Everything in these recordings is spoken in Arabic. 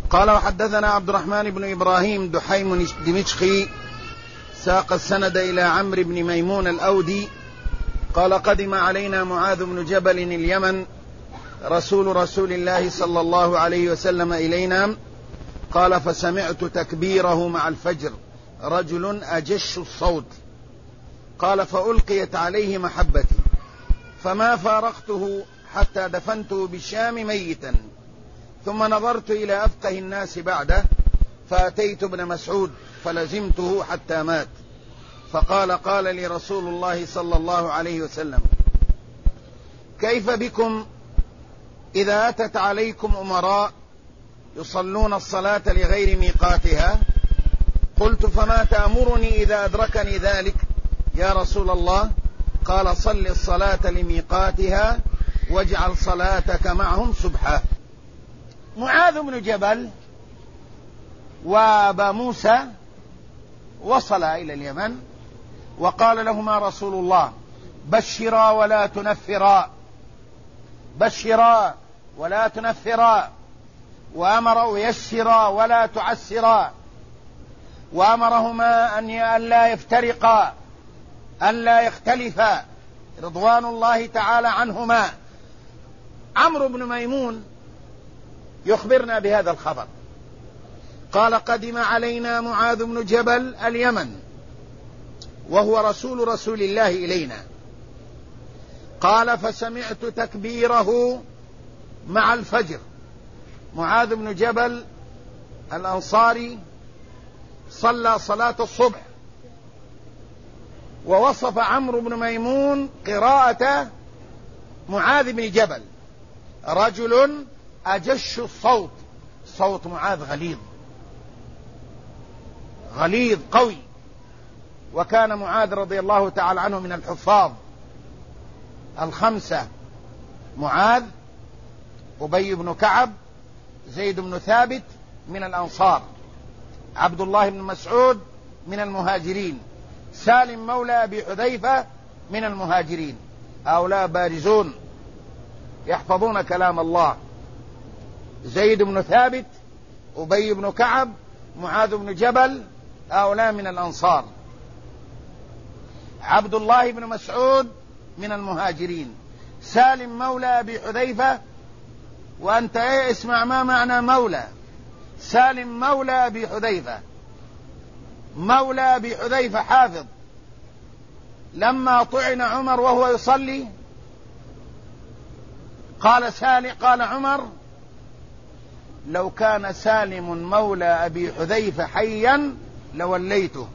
قال وحدثنا عبد الرحمن بن إبراهيم دحيم دمشقي ساق السند إلى عمرو بن ميمون الأودي قال قدم علينا معاذ بن جبل اليمن رسول الله صلى الله عليه وسلم إلينا قال فسمعت تكبيره مع الفجر رجل أجش الصوت قال فألقيت عليه محبتي فما فارقته حتى دفنته بالشام ميتا ثم نظرت إلى أفقه الناس بعده فأتيت ابن مسعود فلزمته حتى مات قال لي رسول الله صلى الله عليه وسلم كيف بكم إذا أتت عليكم أمراء يصلون الصلاة لغير ميقاتها؟ قلت فما تأمرني إذا أدركني ذلك يا رسول الله؟ قال صل الصلاة لميقاتها واجعل صلاتك معهم سبحا. معاذ بن جبل وأبا موسى وصل إلى اليمن وقال لهما رسول الله بشرا ولا تنفرا، بشرا ولا تنفرا، وأمر يسرا ولا تعسرا، وأمرهما أن لا يفترقا أن لا يختلفا رضوان الله تعالى عنهما. عمرو بن ميمون يخبرنا بهذا الخبر قال قدم علينا معاذ بن جبل اليمن وهو رسول الله إلينا قال فسمعت تكبيره مع الفجر. معاذ بن جبل الأنصاري صلى صلاة الصبح ووصف عمرو بن ميمون قراءة معاذ بن جبل رجل أجش الصوت، صوت معاذ غليظ قوي، وكان معاذ رضي الله تعالى عنه من الحفاظ الخمسة: معاذ، أبي بن كعب، زيد بن ثابت من الأنصار، عبد الله بن مسعود من المهاجرين، سالم مولى أبي حذيفة من المهاجرين. هؤلاء بارزون يحفظون كلام الله: زيد بن ثابت، أبي بن كعب، معاذ بن جبل، هؤلاء من الأنصار، عبد الله بن مسعود من المهاجرين، سالم مولى أبي حذيفة. وأنت اسمع ما معنى مولى. سالم مولى أبي حذيفة، مولى أبي حذيفة حافظ. لما طعن عمر وهو يصلي قال عمر: لو كان سالم مولى أبي حذيفة حيا لوليته.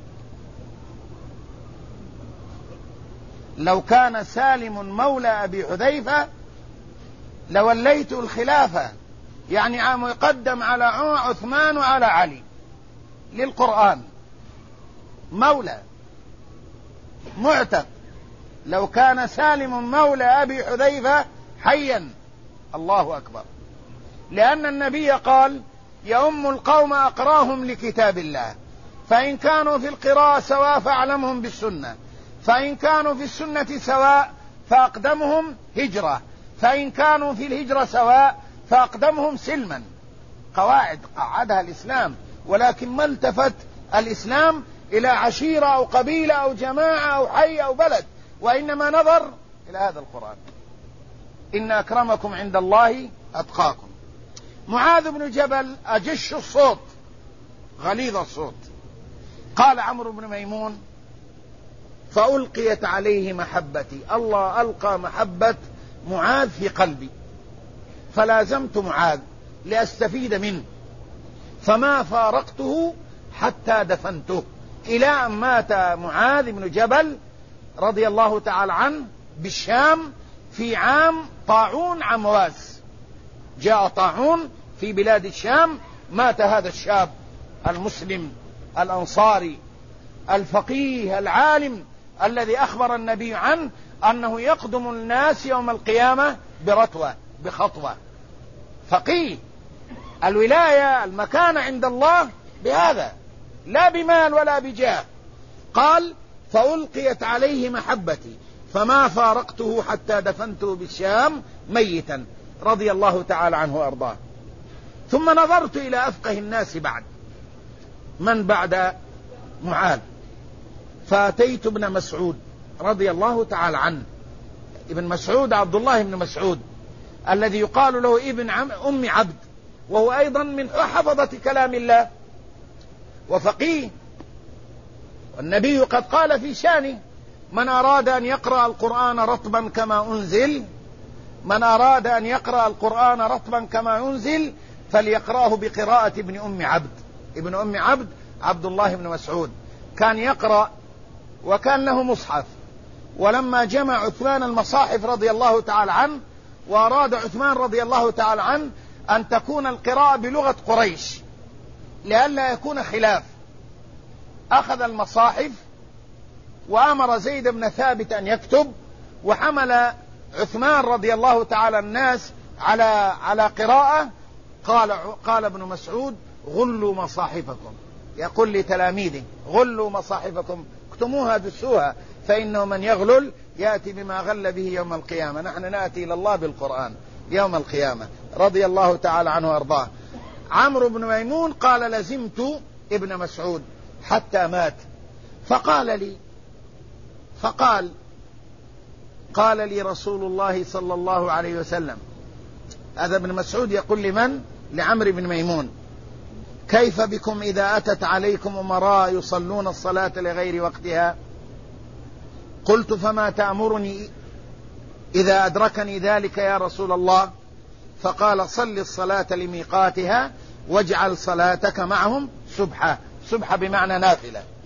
لو كان سالم مولى أبي حذيفة لوليته الخلافة، يعني عام يقدم على عثمان وعلى علي للقرآن. مولى معتق. لو كان سالم مولى أبي حذيفة حيا. الله أكبر. لأن النبي قال: يؤم القوم أقراهم لكتاب الله، فإن كانوا في القراءة سواء فأعلمهم بالسنة، فإن كانوا في السنة سواء فأقدمهم هجرة، فإن كانوا في الهجرة سواء فأقدمهم سلما. قواعد قعدها الإسلام، ولكن ما التفت الإسلام إلى عشيرة أو قبيلة أو جماعة أو حي أو بلد، وإنما نظر إلى هذا القرآن: إن أكرمكم عند الله أتقاكم. معاذ بن جبل أجش الصوت، غليظ الصوت. قال عمرو بن ميمون: فألقيت عليه محبتي، الله ألقى محبة معاذ في قلبي، فلازمت معاذ لأستفيد منه، فما فارقته حتى دفنته، إلى أن مات معاذ بن جبل رضي الله تعالى عنه بالشام في عام طاعون عمواس. جاء طاعون في بلاد الشام، مات هذا الشاب المسلم الأنصاري الفقيه العالم الذي أخبر النبي عنه أنه يقدم الناس يوم القيامة بخطوة. فقيه. الولاية المكانة عند الله بهذا، لا بمال ولا بجاه. قال: فألقيت عليه محبتي فما فارقته حتى دفنته بالشام ميتا، رضي الله تعالى عنه وأرضاه. ثم نظرت إلى أفقه الناس بعد من بعد معاذ، فأتيت ابن مسعود رضي الله تعالى عنه. ابن مسعود عبد الله بن مسعود الذي يقال له ابن أم عبد، وهو أيضا من حفظة كلام الله وفقيه، والنبي قد قال في شانه: من أراد أن يقرأ القرآن رطبا كما أنزل، من أراد أن يقرأ القرآن رطبا كما أنزل فليقرأه بقراءة ابن أم عبد. ابن أم عبد عبد الله بن مسعود كان يقرأ وكان له مصحف، ولما جمع عثمان المصاحف رضي الله تعالى عنه، وأراد عثمان رضي الله تعالى عنه أن تكون القراءة بلغة قريش لئلا يكون خلاف، أخذ المصاحف وأمر زيد بن ثابت أن يكتب، وحمل عثمان رضي الله تعالى الناس على قراءة. قال ابن مسعود: غلوا مصاحفكم، يقول لتلاميذه: غلوا مصاحفكم، اكتموها دسوها، فإنه من يغلل يأتي بما غل به يوم القيامة. نحن نأتي إلى الله بالقرآن يوم القيامة. رضي الله تعالى عنه وأرضاه. عمرو بن ميمون قال: لزمت ابن مسعود حتى مات، قال لي رسول الله صلى الله عليه وسلم، هذا ابن مسعود يقول لمن؟ لعمرو بن ميمون: كيف بكم إذا أتت عليكم أمراء يصلون الصلاة لغير وقتها؟ قلت: فما تأمرني إذا أدركني ذلك يا رسول الله؟ فقال: صل الصلاة لميقاتها واجعل صلاتك معهم سبحة. سبحة بمعنى نافلة.